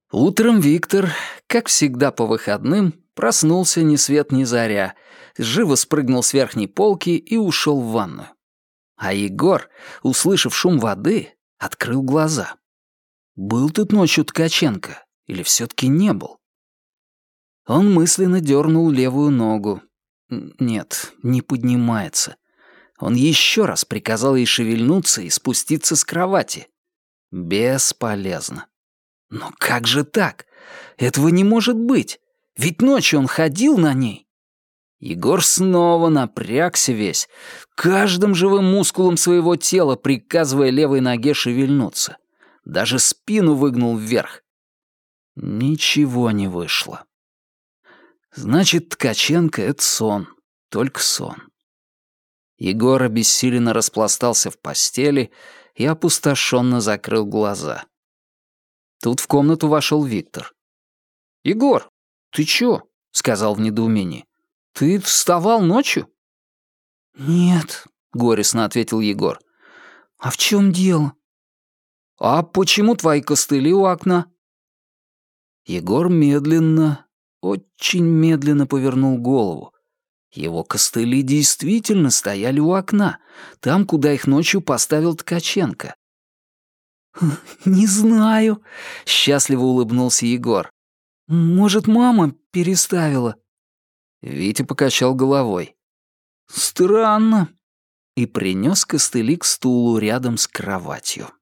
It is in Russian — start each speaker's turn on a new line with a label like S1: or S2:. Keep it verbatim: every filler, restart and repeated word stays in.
S1: Утром Виктор, как всегда по выходным, проснулся ни свет ни заря, живо спрыгнул с верхней полки и ушел в ванную. А Егор, услышав шум воды, открыл глаза. Был тут ночью Ткаченко или все-таки не был? Он мысленно дернул левую ногу. Нет, не поднимается. Он еще раз приказал ей шевельнуться и спуститься с кровати. Бесполезно. Но как же так? Этого не может быть. Ведь ночью он ходил на ней. Егор снова напрягся весь, каждым живым мускулом своего тела приказывая левой ноге шевельнуться. Даже спину выгнул вверх. Ничего не вышло. Значит, Ткаченко — это сон, только сон. Егор обессиленно распластался в постели и опустошенно закрыл глаза. Тут в комнату вошел Виктор. «Егор, ты чё?» — сказал в недоумении. «Ты вставал ночью?»
S2: «Нет», — горестно ответил Егор. «А в чем дело?»
S1: «А почему твои костыли у окна?» Егор медленно, очень медленно повернул голову. Его костыли действительно стояли у окна, там, куда их ночью поставил Ткаченко.
S2: «Не знаю», —
S1: счастливо улыбнулся Егор.
S2: «Может, мама переставила?»
S1: Витя покачал головой.
S2: «Странно».
S1: И принес костыли к стулу рядом с кроватью.